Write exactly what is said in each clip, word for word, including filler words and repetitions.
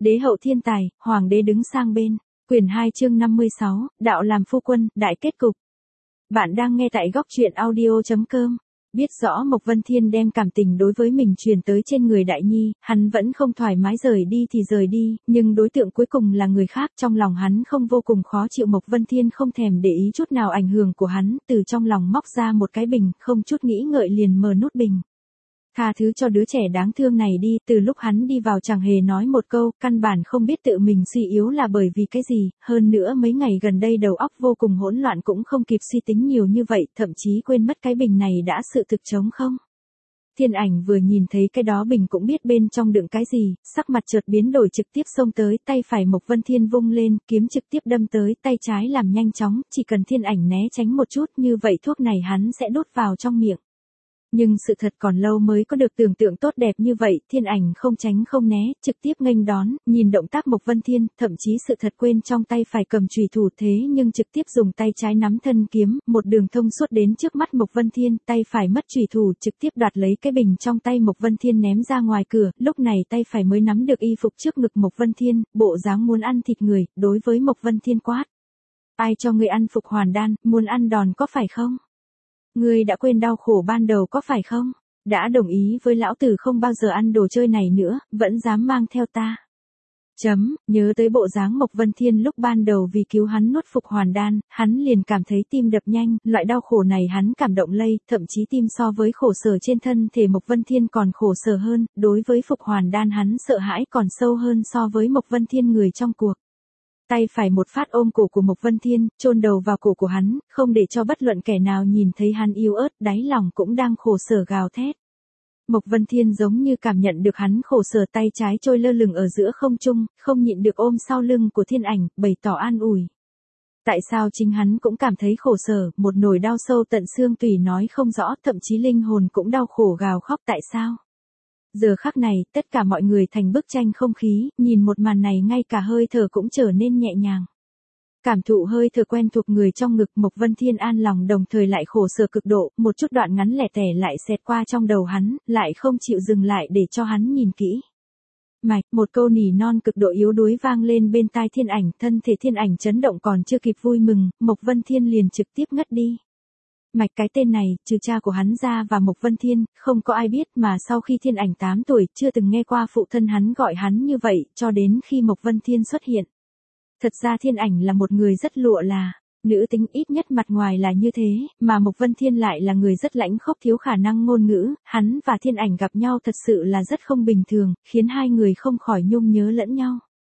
Đế hậu thiên tài, hoàng đế đứng sang bên. Quyển hai chương năm mươi sáu, đạo làm phu quân, đại kết cục. Bạn đang nghe tại góc truyện audio chấm com. Biết rõ Mộc Vân Thiên đem cảm tình đối với mình truyền tới trên người Đại Nhi, hắn vẫn không thoải mái rời đi thì rời đi, nhưng đối tượng cuối cùng là người khác, trong lòng hắn không vô cùng khó chịu. Mộc Vân Thiên không thèm để ý chút nào ảnh hưởng của hắn, từ trong lòng móc ra một cái bình, không chút nghĩ ngợi liền mở nút bình. Tha thứ cho đứa trẻ đáng thương này đi, từ lúc hắn đi vào chẳng hề nói một câu, căn bản không biết tự mình suy yếu là bởi vì cái gì, hơn nữa mấy ngày gần đây đầu óc vô cùng hỗn loạn cũng không kịp suy tính nhiều như vậy, thậm chí quên mất cái bình này đã sự thực trống không. Thiên Ảnh vừa nhìn thấy cái đó bình cũng biết bên trong đựng cái gì, sắc mặt chợt biến đổi trực tiếp xông tới, tay phải Mộc Vân Thiên vung lên, kiếm trực tiếp đâm tới, tay trái làm nhanh chóng, chỉ cần Thiên Ảnh né tránh một chút như vậy thuốc này hắn sẽ đút vào trong miệng. Nhưng sự thật còn lâu mới có được tưởng tượng tốt đẹp như vậy, Thiên Ảnh không tránh không né, trực tiếp nghênh đón, nhìn động tác Mộc Vân Thiên, thậm chí sự thật quên trong tay phải cầm chùy thủ thế nhưng trực tiếp dùng tay trái nắm thân kiếm, một đường thông suốt đến trước mắt Mộc Vân Thiên, tay phải mất chùy thủ trực tiếp đoạt lấy cái bình trong tay Mộc Vân Thiên ném ra ngoài cửa, lúc này tay phải mới nắm được y phục trước ngực Mộc Vân Thiên, bộ dáng muốn ăn thịt người, đối với Mộc Vân Thiên quát. Ai cho ngươi ăn phục hoàn đan, muốn ăn đòn có phải không? Ngươi đã quên đau khổ ban đầu có phải không? Đã đồng ý với lão tử không bao giờ ăn đồ chơi này nữa, vẫn dám mang theo ta. Chấm, nhớ tới bộ dáng Mộc Vân Thiên lúc ban đầu vì cứu hắn nuốt phục hoàn đan, hắn liền cảm thấy tim đập nhanh, loại đau khổ này hắn cảm động lây, thậm chí tim so với khổ sở trên thân thể Mộc Vân Thiên còn khổ sở hơn, đối với phục hoàn đan hắn sợ hãi còn sâu hơn so với Mộc Vân Thiên người trong cuộc. Tay phải một phát ôm cổ của Mộc Vân Thiên, chôn đầu vào cổ của hắn, không để cho bất luận kẻ nào nhìn thấy hắn yếu ớt, đáy lòng cũng đang khổ sở gào thét. Mộc Vân Thiên giống như cảm nhận được hắn khổ sở, tay trái trôi lơ lửng ở giữa không trung, không nhịn được ôm sau lưng của Thiên Ảnh, bày tỏ an ủi. Tại sao chính hắn cũng cảm thấy khổ sở, một nỗi đau sâu tận xương tủy nói không rõ, thậm chí linh hồn cũng đau khổ gào khóc tại sao? Giờ khắc này, tất cả mọi người thành bức tranh không khí, nhìn một màn này ngay cả hơi thở cũng trở nên nhẹ nhàng. Cảm thụ hơi thở quen thuộc người trong ngực, Mộc Vân Thiên an lòng đồng thời lại khổ sở cực độ, một chút đoạn ngắn lẻ tẻ lại xẹt qua trong đầu hắn, lại không chịu dừng lại để cho hắn nhìn kỹ. Mạch, một câu nỉ non cực độ yếu đuối vang lên bên tai Thiên Ảnh, thân thể Thiên Ảnh chấn động còn chưa kịp vui mừng, Mộc Vân Thiên liền trực tiếp ngất đi. Mạch cái tên này, trừ cha của hắn ra và Mộc Vân Thiên, không có ai biết mà sau khi Thiên Ảnh tám tuổi, chưa từng nghe qua phụ thân hắn gọi hắn như vậy, cho đến khi Mộc Vân Thiên xuất hiện. Thật ra Thiên Ảnh là một người rất lụa là, nữ tính ít nhất mặt ngoài là như thế, mà Mộc Vân Thiên lại là người rất lãnh khốc thiếu khả năng ngôn ngữ, hắn và Thiên Ảnh gặp nhau thật sự là rất không bình thường, khiến hai người không khỏi nhung nhớ lẫn nhau.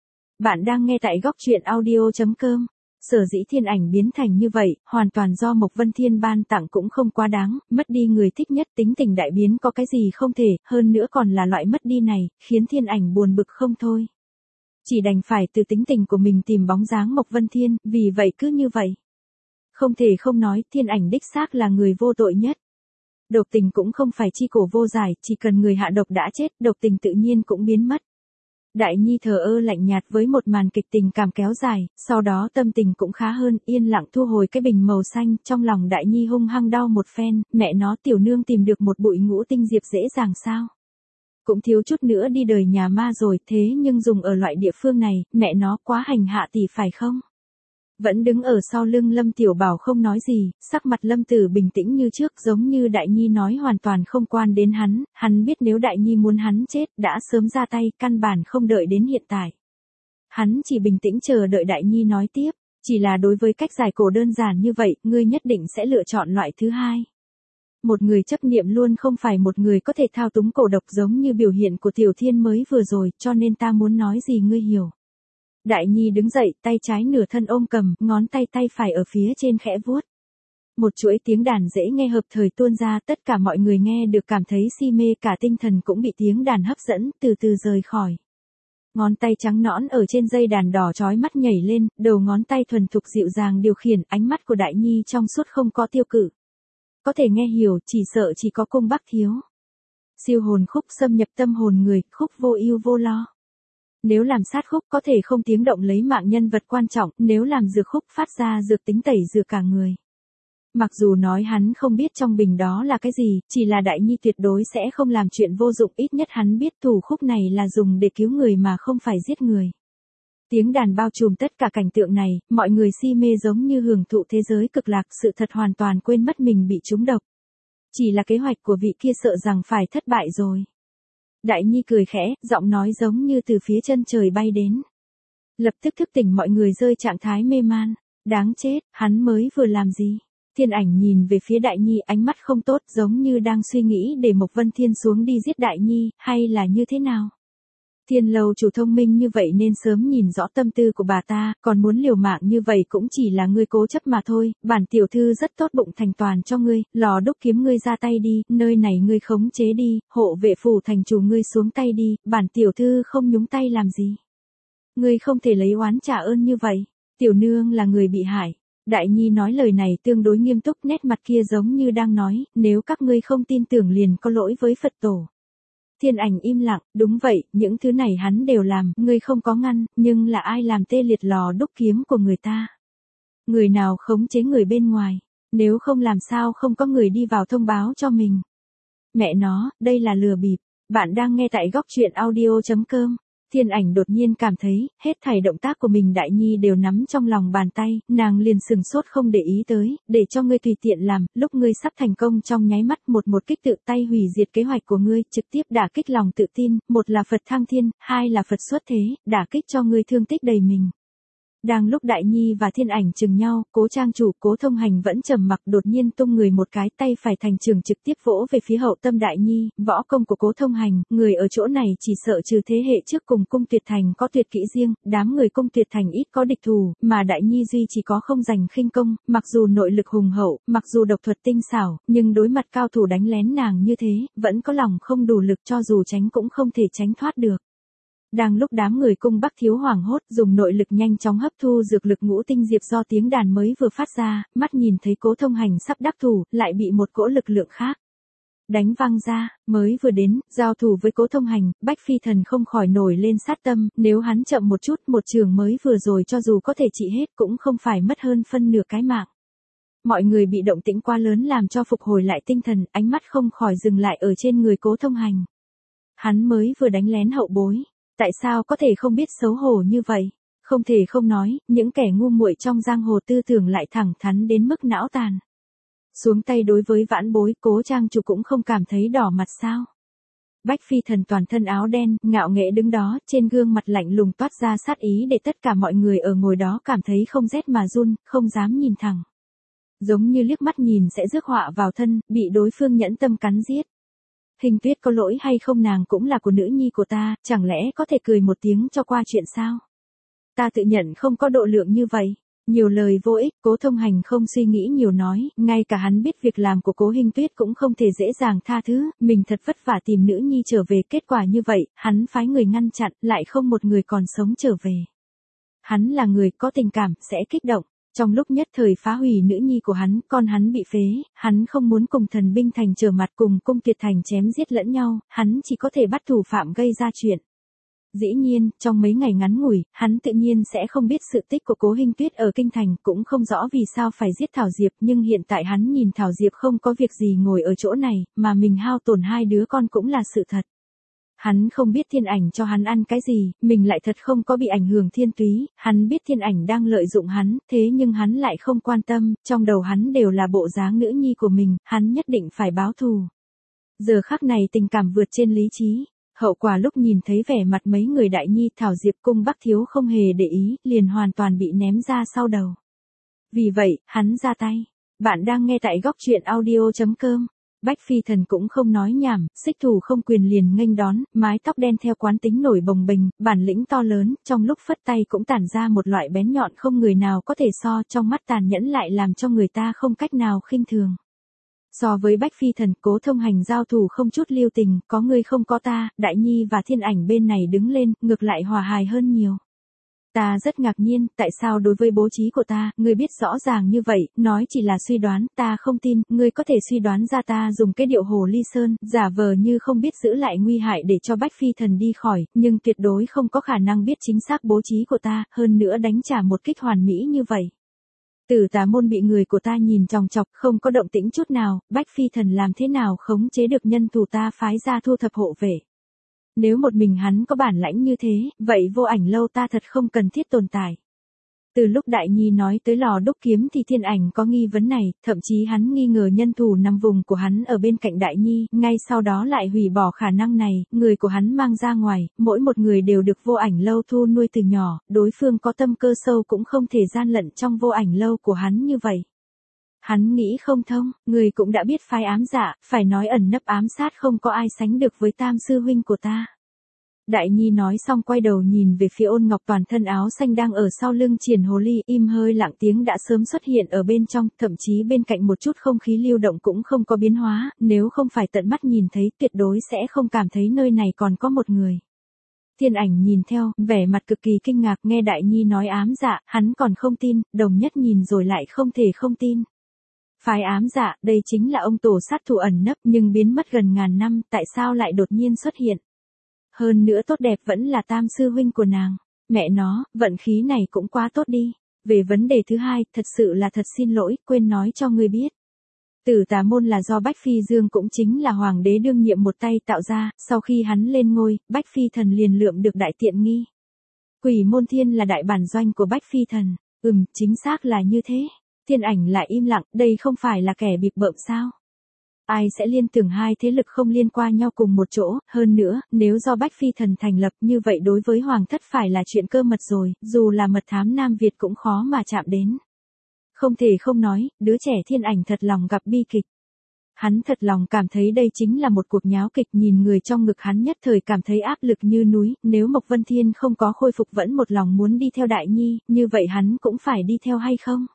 Bạn đang nghe tại góc truyện audio chấm com. Sở dĩ Thiên Ảnh biến thành như vậy, hoàn toàn do Mộc Vân Thiên ban tặng cũng không quá đáng, mất đi người thích nhất tính tình đại biến có cái gì không thể, hơn nữa còn là loại mất đi này, khiến Thiên Ảnh buồn bực không thôi. Chỉ đành phải từ tính tình của mình tìm bóng dáng Mộc Vân Thiên, vì vậy cứ như vậy. Không thể không nói, Thiên Ảnh đích xác là người vô tội nhất. Độc tình cũng không phải chi cổ vô giải, chỉ cần người hạ độc đã chết, độc tình tự nhiên cũng biến mất. Đại Nhi thờ ơ lạnh nhạt với một màn kịch tình cảm kéo dài, sau đó tâm tình cũng khá hơn, yên lặng thu hồi cái bình màu xanh, trong lòng Đại Nhi hung hăng đau một phen, mẹ nó tiểu nương tìm được một bụi ngũ tinh diệp dễ dàng sao? Cũng thiếu chút nữa đi đời nhà ma rồi, thế nhưng dùng ở loại địa phương này, mẹ nó quá hành hạ tỷ phải không? Vẫn đứng ở sau lưng Lâm Tiểu Bảo không nói gì, sắc mặt Lâm Tử bình tĩnh như trước, giống như Đại Nhi nói hoàn toàn không quan đến hắn, hắn biết nếu Đại Nhi muốn hắn chết, đã sớm ra tay, căn bản không đợi đến hiện tại. Hắn chỉ bình tĩnh chờ đợi Đại Nhi nói tiếp, chỉ là đối với cách giải cổ đơn giản như vậy, ngươi nhất định sẽ lựa chọn loại thứ hai. Một người chấp niệm luôn không phải một người có thể thao túng cổ độc giống như biểu hiện của Tiểu Thiên mới vừa rồi, cho nên ta muốn nói gì ngươi hiểu. Đại Nhi đứng dậy, tay trái nửa thân ôm cầm, ngón tay tay phải ở phía trên khẽ vuốt. Một chuỗi tiếng đàn dễ nghe hợp thời tuôn ra, tất cả mọi người nghe được cảm thấy si mê, cả tinh thần cũng bị tiếng đàn hấp dẫn, từ từ rời khỏi. Ngón tay trắng nõn ở trên dây đàn đỏ chói mắt nhảy lên, đầu ngón tay thuần thục dịu dàng điều khiển, ánh mắt của Đại Nhi trong suốt không có tiêu cự. Có thể nghe hiểu, chỉ sợ chỉ có cung Bắc thiếu. Siêu hồn khúc xâm nhập tâm hồn người, khúc vô ưu vô lo. Nếu làm sát khúc có thể không tiếng động lấy mạng nhân vật quan trọng, nếu làm dược khúc phát ra dược tính tẩy dược cả người. Mặc dù nói hắn không biết trong bình đó là cái gì, chỉ là Đại Nhi tuyệt đối sẽ không làm chuyện vô dụng, ít nhất hắn biết thủ khúc này là dùng để cứu người mà không phải giết người. Tiếng đàn bao trùm tất cả cảnh tượng này, mọi người si mê giống như hưởng thụ thế giới cực lạc, sự thật hoàn toàn quên mất mình bị trúng độc. Chỉ là kế hoạch của vị kia sợ rằng phải thất bại rồi. Đại Nhi cười khẽ, giọng nói giống như từ phía chân trời bay đến. Lập tức thức tỉnh mọi người rơi trạng thái mê man. Đáng chết, hắn mới vừa làm gì? Thiên Ảnh nhìn về phía Đại Nhi, ánh mắt không tốt, giống như đang suy nghĩ để Mộc Vân Thiên xuống đi giết Đại Nhi, hay là như thế nào? Thiên Lâu chủ thông minh như vậy nên sớm nhìn rõ tâm tư của bà ta, còn muốn liều mạng như vậy cũng chỉ là ngươi cố chấp mà thôi, bản tiểu thư rất tốt bụng thành toàn cho ngươi, lò đúc kiếm ngươi ra tay đi, nơi này ngươi khống chế đi, hộ vệ phủ thành chủ ngươi xuống tay đi, bản tiểu thư không nhúng tay làm gì. Ngươi không thể lấy oán trả ơn như vậy, tiểu nương là người bị hại. Đại Nhi nói lời này tương đối nghiêm túc, nét mặt kia giống như đang nói, nếu các ngươi không tin tưởng liền có lỗi với Phật tổ. Thiên Ảnh im lặng, đúng vậy, những thứ này hắn đều làm, ngươi không có ngăn, nhưng là ai làm tê liệt lò đúc kiếm của người ta? Người nào khống chế người bên ngoài? Nếu không làm sao không có người đi vào thông báo cho mình? Mẹ nó, đây là lừa bịp. Bạn đang nghe tại góc truyện audio chấm com. Thiên Ảnh đột nhiên cảm thấy, hết thảy động tác của mình Đại Nhi đều nắm trong lòng bàn tay, nàng liền sừng sốt không để ý tới, để cho ngươi tùy tiện làm, lúc ngươi sắp thành công trong nháy mắt một một kích tự tay hủy diệt kế hoạch của ngươi, trực tiếp đả kích lòng tự tin, một là Phật thăng thiên, hai là Phật xuất thế, đả kích cho ngươi thương tích đầy mình. Đang lúc Đại Nhi và Thiên Ảnh chừng nhau, Cố trang chủ, Cố Thông Hành vẫn trầm mặc, đột nhiên tung người một cái, tay phải thành trường trực tiếp vỗ về phía hậu tâm Đại Nhi, võ công của Cố Thông Hành, người ở chỗ này chỉ sợ trừ thế hệ trước cùng cung tuyệt thành có tuyệt kỹ riêng, đám người cung tuyệt thành ít có địch thù, mà Đại Nhi duy chỉ có không giành khinh công, mặc dù nội lực hùng hậu, mặc dù độc thuật tinh xảo, nhưng đối mặt cao thủ đánh lén nàng như thế, vẫn có lòng không đủ lực, cho dù tránh cũng không thể tránh thoát được. Đang lúc đám người cung Bắc Thiếu hoảng hốt, dùng nội lực nhanh chóng hấp thu dược lực ngũ tinh diệp do tiếng đàn mới vừa phát ra, mắt nhìn thấy Cố Thông Hành sắp đắc thủ, lại bị một cỗ lực lượng khác đánh văng ra, mới vừa đến, giao thủ với Cố Thông Hành, Bách Phi Thần không khỏi nổi lên sát tâm, nếu hắn chậm một chút, một trường mới vừa rồi cho dù có thể trị hết cũng không phải mất hơn phân nửa cái mạng. Mọi người bị động tĩnh quá lớn làm cho phục hồi lại tinh thần, ánh mắt không khỏi dừng lại ở trên người Cố Thông Hành. Hắn mới vừa đánh lén hậu bối. Tại sao có thể không biết xấu hổ như vậy? Không thể không nói, những kẻ ngu muội trong giang hồ tư tưởng lại thẳng thắn đến mức não tàn. Xuống tay đối với vãn bối, Cố trang chủ cũng không cảm thấy đỏ mặt sao? Bách Phi Thần toàn thân áo đen, ngạo nghễ đứng đó, trên gương mặt lạnh lùng toát ra sát ý để tất cả mọi người ở ngồi đó cảm thấy không rét mà run, không dám nhìn thẳng. Giống như liếc mắt nhìn sẽ rước họa vào thân, bị đối phương nhẫn tâm cắn giết. Hình Tuyết có lỗi hay không, nàng cũng là của nữ nhi của ta, chẳng lẽ có thể cười một tiếng cho qua chuyện sao? Ta tự nhận không có độ lượng như vậy. Nhiều lời vô ích, Cố Thông Hành không suy nghĩ nhiều nói, ngay cả hắn biết việc làm của Cố Hình Tuyết cũng không thể dễ dàng tha thứ, mình thật vất vả tìm nữ nhi trở về, kết quả như vậy, hắn phái người ngăn chặn, lại không một người còn sống trở về. Hắn là người có tình cảm, sẽ kích động. Trong lúc nhất thời phá hủy nữ nhi của hắn, con hắn bị phế, hắn không muốn cùng Thần binh thành trở mặt, cùng cung Tuyệt thành chém giết lẫn nhau, hắn chỉ có thể bắt thủ phạm gây ra chuyện. Dĩ nhiên, trong mấy ngày ngắn ngủi, hắn tự nhiên sẽ không biết sự tích của Cố Hình Tuyết ở kinh thành, cũng không rõ vì sao phải giết Thảo Diệp, nhưng hiện tại hắn nhìn Thảo Diệp không có việc gì ngồi ở chỗ này, mà mình hao tổn hai đứa con cũng là sự thật. Hắn không biết Thiên Ảnh cho hắn ăn cái gì, mình lại thật không có bị ảnh hưởng thiên túy, hắn biết Thiên Ảnh đang lợi dụng hắn, thế nhưng hắn lại không quan tâm, trong đầu hắn đều là bộ dáng nữ nhi của mình, hắn nhất định phải báo thù. Giờ khắc này tình cảm vượt trên lý trí, hậu quả lúc nhìn thấy vẻ mặt mấy người Đại Nhi, Thảo Diệp, cung Bắc Thiếu không hề để ý, liền hoàn toàn bị ném ra sau đầu. Vì vậy, hắn ra tay. Bạn đang nghe tại góc truyện audio chấm com. Bách Phi Thần cũng không nói nhảm, xích thủ không quyền liền nghênh đón, mái tóc đen theo quán tính nổi bồng bềnh, bản lĩnh to lớn, trong lúc phất tay cũng tản ra một loại bén nhọn không người nào có thể so, trong mắt tàn nhẫn lại làm cho người ta không cách nào khinh thường. So với Bách Phi Thần, Cố Thông Hành giao thủ không chút lưu tình, có ngươi không có ta, Đại Nhi và Thiên Ảnh bên này đứng lên, ngược lại hòa hài hơn nhiều. Ta rất ngạc nhiên, tại sao đối với bố trí của ta, ngươi biết rõ ràng như vậy, nói chỉ là suy đoán, ta không tin, ngươi có thể suy đoán ra ta dùng cái điệu hồ ly sơn, giả vờ như không biết giữ lại nguy hại để cho Bách Phi Thần đi khỏi, nhưng tuyệt đối không có khả năng biết chính xác bố trí của ta, hơn nữa đánh trả một kích hoàn mỹ như vậy. Tử Tà môn bị người của ta nhìn chòng chọc, không có động tĩnh chút nào, Bách Phi Thần làm thế nào khống chế được nhân thủ ta phái ra thu thập hộ vệ. Nếu một mình hắn có bản lãnh như thế, vậy Vô Ảnh lâu ta thật không cần thiết tồn tại. Từ lúc Đại Nhi nói tới lò đúc kiếm thì Thiên Ảnh có nghi vấn này, thậm chí hắn nghi ngờ nhân thủ nằm vùng của hắn ở bên cạnh Đại Nhi, ngay sau đó lại hủy bỏ khả năng này, người của hắn mang ra ngoài, mỗi một người đều được Vô Ảnh lâu thu nuôi từ nhỏ, đối phương có tâm cơ sâu cũng không thể gian lận trong Vô Ảnh lâu của hắn như vậy. Hắn nghĩ không thông, người cũng đã biết phái ám dạ, phải nói ẩn nấp ám sát không có ai sánh được với Tam sư huynh của ta. Đại Nhi nói xong quay đầu nhìn về phía Ôn Ngọc toàn thân áo xanh đang ở sau lưng Triển Hồ Ly, im hơi lặng tiếng đã sớm xuất hiện ở bên trong, thậm chí bên cạnh một chút không khí lưu động cũng không có biến hóa, nếu không phải tận mắt nhìn thấy tuyệt đối sẽ không cảm thấy nơi này còn có một người. Thiên Ảnh nhìn theo, vẻ mặt cực kỳ kinh ngạc nghe Đại Nhi nói ám dạ, hắn còn không tin, Đồng Nhất nhìn rồi lại không thể không tin. Phái ám dạ, đây chính là ông tổ sát thủ ẩn nấp nhưng biến mất gần ngàn năm, tại sao lại đột nhiên xuất hiện? Hơn nữa tốt đẹp vẫn là Tam sư huynh của nàng. Mẹ nó, vận khí này cũng quá tốt đi. Về vấn đề thứ hai, thật sự là thật xin lỗi, quên nói cho ngươi biết. Tử Tà môn là do Bách Phi Dương cũng chính là hoàng đế đương nhiệm một tay tạo ra, sau khi hắn lên ngôi, Bách Phi Thần liền lượm được đại tiện nghi. Quỷ Môn Thiên là đại bản doanh của Bách Phi Thần. Ừm, chính xác là như thế. Thiên Ảnh lại im lặng, đây không phải là kẻ bịp bợm sao? Ai sẽ liên tưởng hai thế lực không liên quan nhau cùng một chỗ, hơn nữa, nếu do Bách Phi Thần thành lập như vậy đối với Hoàng thất phải là chuyện cơ mật rồi, dù là mật thám Nam Việt cũng khó mà chạm đến. Không thể không nói, đứa trẻ Thiên Ảnh thật lòng gặp bi kịch. Hắn thật lòng cảm thấy đây chính là một cuộc nháo kịch, nhìn người trong ngực hắn nhất thời cảm thấy áp lực như núi, nếu Mộc Vân Thiên không có khôi phục vẫn một lòng muốn đi theo Đại Nhi, như vậy hắn cũng phải đi theo hay không?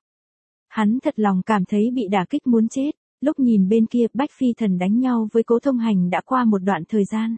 Hắn thật lòng cảm thấy bị đả kích muốn chết. Lúc nhìn bên kia Bách Phi Thần đánh nhau với Cố Thông Hành đã qua một đoạn thời gian.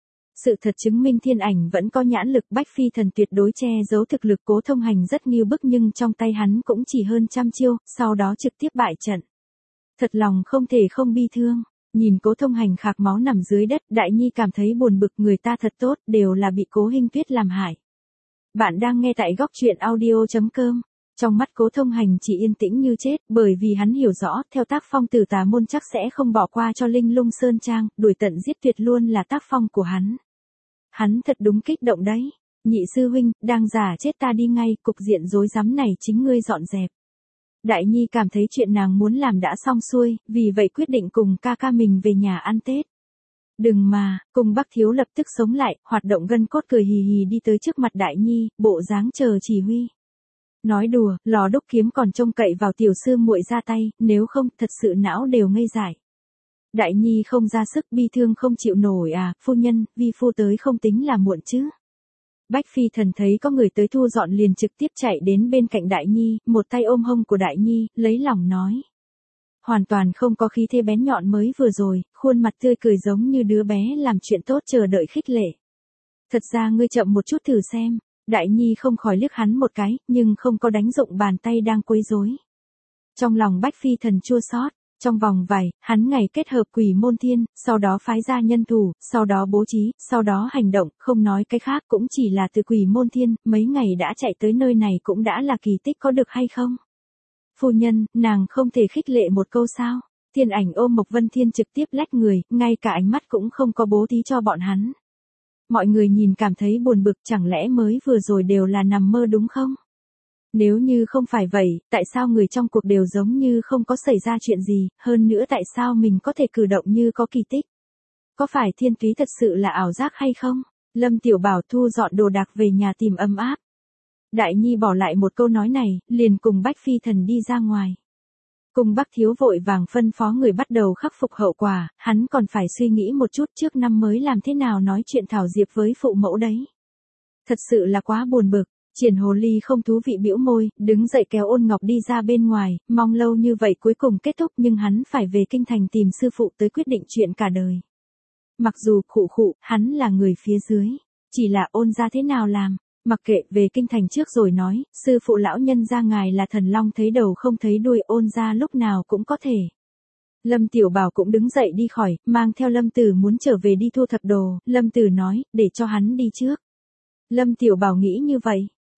Sự thật chứng minh Thiên Ảnh vẫn có nhãn lực, Bách Phi Thần tuyệt đối che giấu thực lực Cố Thông Hành rất nghiêu bức nhưng trong tay hắn cũng chỉ hơn trăm chiêu, sau đó trực tiếp bại trận. Thật lòng không thể không bi thương, nhìn Cố Thông Hành khạc máu nằm dưới đất, Đại Nhi cảm thấy buồn bực, người ta thật tốt, đều là bị Cố Hinh Tuyết làm hại. Bạn đang nghe tại góc truyện audio chấm com. Trong mắt Cố Thông Hành chỉ yên tĩnh như chết, bởi vì hắn hiểu rõ, theo tác phong Tử Tà môn chắc sẽ không bỏ qua cho Linh Lung Sơn Trang, đuổi tận giết tuyệt luôn là tác phong của hắn. Hắn thật đúng kích động đấy. Nhị sư huynh, đang giả chết ta đi ngay, cục diện rối rắm này chính ngươi dọn dẹp. Đại Nhi cảm thấy chuyện nàng muốn làm đã xong xuôi, vì vậy quyết định cùng ca ca mình về nhà ăn Tết. Đừng mà, cùng Bắc Thiếu lập tức sống lại, hoạt động gân cốt cười hì hì đi tới trước mặt Đại Nhi, bộ dáng chờ chỉ huy. Nói đùa, lò đúc kiếm còn trông cậy vào tiểu sư muội ra tay, nếu không, thật sự não đều ngây dại. Đại Nhi không ra sức, bi thương không chịu nổi à, phu nhân, vi phu tới không tính là muộn chứ. Bách Phi Thần thấy có người tới thu dọn liền trực tiếp chạy đến bên cạnh Đại Nhi, một tay ôm hông của Đại Nhi, lấy lòng nói. Hoàn toàn không có khí thế bén nhọn mới vừa rồi, khuôn mặt tươi cười giống như đứa bé làm chuyện tốt chờ đợi khích lệ. Thật ra ngươi chậm một chút thử xem. Đại Nhi không khỏi liếc hắn một cái, nhưng không có đánh dụng bàn tay đang quấy rối. Trong lòng Bách Phi Thần chua xót, trong vòng vài, hắn ngày kết hợp Quỷ Môn Thiên, sau đó phái ra nhân thủ, sau đó bố trí, sau đó hành động, không nói cái khác cũng chỉ là từ Quỷ Môn Thiên, mấy ngày đã chạy tới nơi này cũng đã là kỳ tích có được hay không? Phu nhân, nàng không thể khích lệ một câu sao? Thiên Ảnh ôm Mộc Vân Thiên trực tiếp lách người, ngay cả ánh mắt cũng không có bố thí cho bọn hắn. Mọi người nhìn cảm thấy buồn bực, chẳng lẽ mới vừa rồi đều là nằm mơ đúng không? Nếu như không phải vậy, tại sao người trong cuộc đều giống như không có xảy ra chuyện gì, hơn nữa tại sao mình có thể cử động như có kỳ tích? Có phải thiên túy thật sự là ảo giác hay không? Lâm Tiểu Bảo thu dọn đồ đạc về nhà tìm ấm áp. Đại Nhi bỏ lại một câu nói này, liền cùng Bách Phi Thần đi ra ngoài. Cùng Bắc Thiếu vội vàng phân phó người bắt đầu khắc phục hậu quả, hắn còn phải suy nghĩ một chút trước năm mới làm thế nào nói chuyện thảo diệp với phụ mẫu đấy. Thật sự là quá buồn bực, Triển Hồ Ly không thú vị bĩu môi, đứng dậy kéo Ôn Ngọc đi ra bên ngoài, mong lâu như vậy cuối cùng kết thúc nhưng hắn phải về kinh thành tìm sư phụ tới quyết định chuyện cả đời. Mặc dù khụ khụ, hắn là người phía dưới, chỉ là Ôn gia thế nào làm. Mặc kệ, về kinh thành trước rồi nói, sư phụ lão nhân gia ngài là thần long thấy đầu không thấy đuôi, Ôn gia lúc nào cũng có thể. Lâm Tiểu Bảo cũng đứng dậy đi khỏi, mang theo Lâm Tử muốn trở về đi thu thập đồ, Lâm Tử nói, để cho hắn đi trước. Lâm Tiểu Bảo nghĩ như vậy,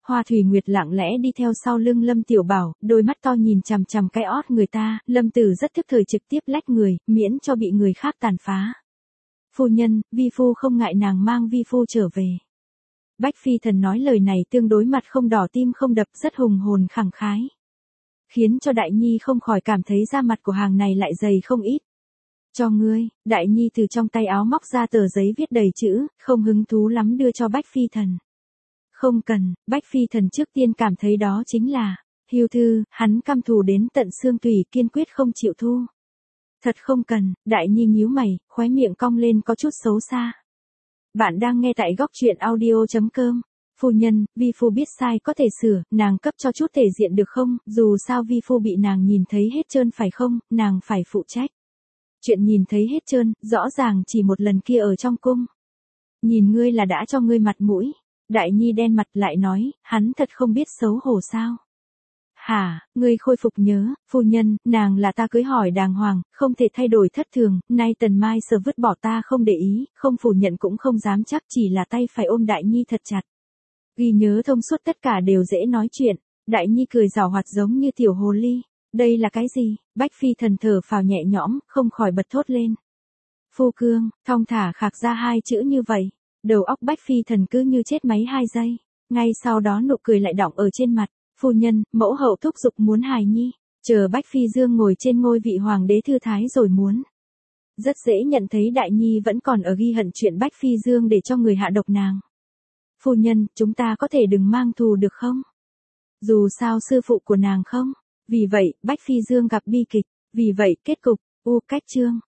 Hoa Thủy Nguyệt lặng lẽ đi theo sau lưng Lâm Tiểu Bảo, đôi mắt to nhìn chằm chằm cái ót người ta, Lâm Tử rất thức thời trực tiếp lách người, miễn cho bị người khác tàn phá. Phu nhân, vi phu không ngại nàng mang vi phu trở về. Bách Phi Thần nói lời này tương đối mặt không đỏ tim không đập, rất hùng hồn khẳng khái. Khiến cho Đại Nhi không khỏi cảm thấy da mặt của hàng này lại dày không ít. Cho ngươi, Đại Nhi từ trong tay áo móc ra tờ giấy viết đầy chữ, không hứng thú lắm đưa cho Bách Phi Thần. Không cần, Bách Phi Thần trước tiên cảm thấy đó chính là hưu thư, hắn căm thù đến tận xương tủy, kiên quyết không chịu thu. Thật không cần, Đại Nhi nhíu mày, khóe miệng cong lên có chút xấu xa. Bạn đang nghe tại góc truyện audio.com. Phu nhân, vi phu biết sai có thể sửa, nàng cấp cho chút thể diện được không, dù sao vi phu bị nàng nhìn thấy hết trơn phải không, nàng phải phụ trách. Chuyện nhìn thấy hết trơn, rõ ràng chỉ một lần kia ở trong cung. Nhìn ngươi là đã cho ngươi mặt mũi. Đại Nhi đen mặt lại nói, hắn thật không biết xấu hổ sao. Hả, ngươi khôi phục nhớ, phu nhân, nàng là ta cưới hỏi đàng hoàng, không thể thay đổi thất thường, nay Tần Mai Sở vứt bỏ ta không để ý, không phủ nhận cũng không dám chắc, chỉ là tay phải ôm Đại Nhi thật chặt. Ghi nhớ thông suốt tất cả đều dễ nói chuyện, Đại Nhi cười giảo hoạt giống như tiểu hồ ly. Đây là cái gì? Bách Phi Thần thở phào nhẹ nhõm, không khỏi bật thốt lên. Phu cương, thong thả khạc ra hai chữ như vậy. Đầu óc Bách Phi Thần cứ như chết máy hai giây. Ngay sau đó nụ cười lại đọng ở trên mặt. Phu nhân, mẫu hậu thúc giục muốn hài nhi. Chờ Bách Phi Dương ngồi trên ngôi vị hoàng đế thư thái rồi muốn. Rất dễ nhận thấy Đại Nhi vẫn còn ở ghi hận chuyện Bách Phi Dương để cho người hạ độc nàng. Phu nhân, chúng ta có thể đừng mang thù được không? Dù sao sư phụ của nàng không? Vì vậy, Bách Phi Dương gặp bi kịch. Vì vậy, kết cục, u cách chương.